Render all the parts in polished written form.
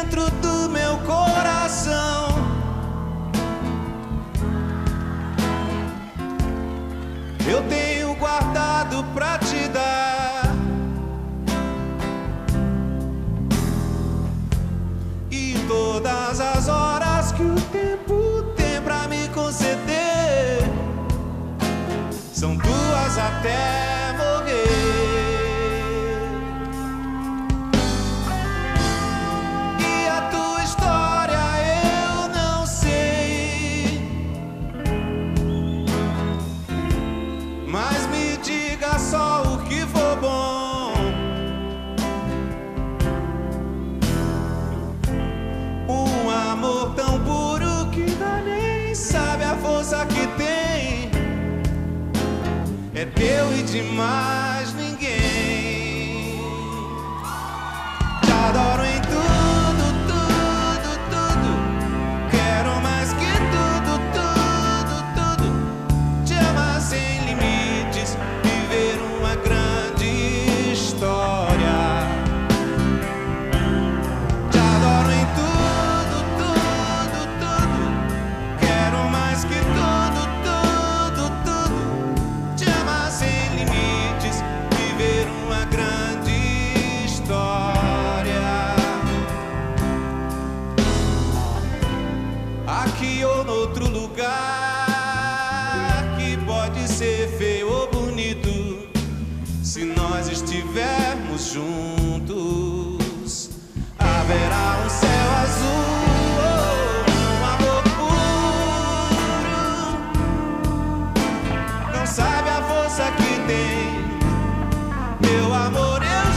dentro do meu coração. Eu tenho guardado pra te dar. E todas as horas que o tempo tem pra me conceder são tuas até morrer. E a tua história eu não sei, mas me diga só o que for bom. Um amor tão puro que ainda nem sabe a força que tem. É teu e de mais ninguém. Te adoro em tudo, tudo, tudo. Quero mais que tudo, tudo, tudo. Te amar sem limites, viver uma grande história. Te adoro em tudo, tudo, tudo. Quero mais que tudo, tudo, tudo. Te amar sem limites, viver uma grande história. Aqui ou noutro lugar, que pode ser feio ou bonito, se nós estivermos juntos, haverá um céu azul, um amor puro. Não sabe a força que tem, meu amor, eu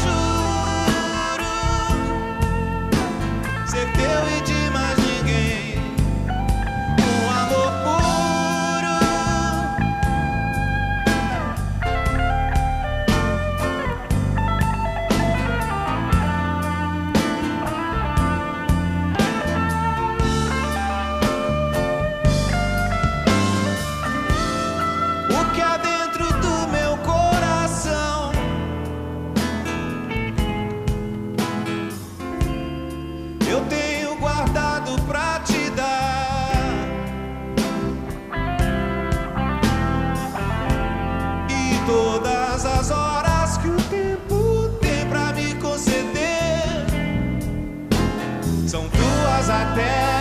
juro, ser teu e de mais ninguém. Um amor puro. O que há dentro do meu coração eu tenho guardado pra te dar. E todas as horas que o tempo tem pra me conceder são tuas até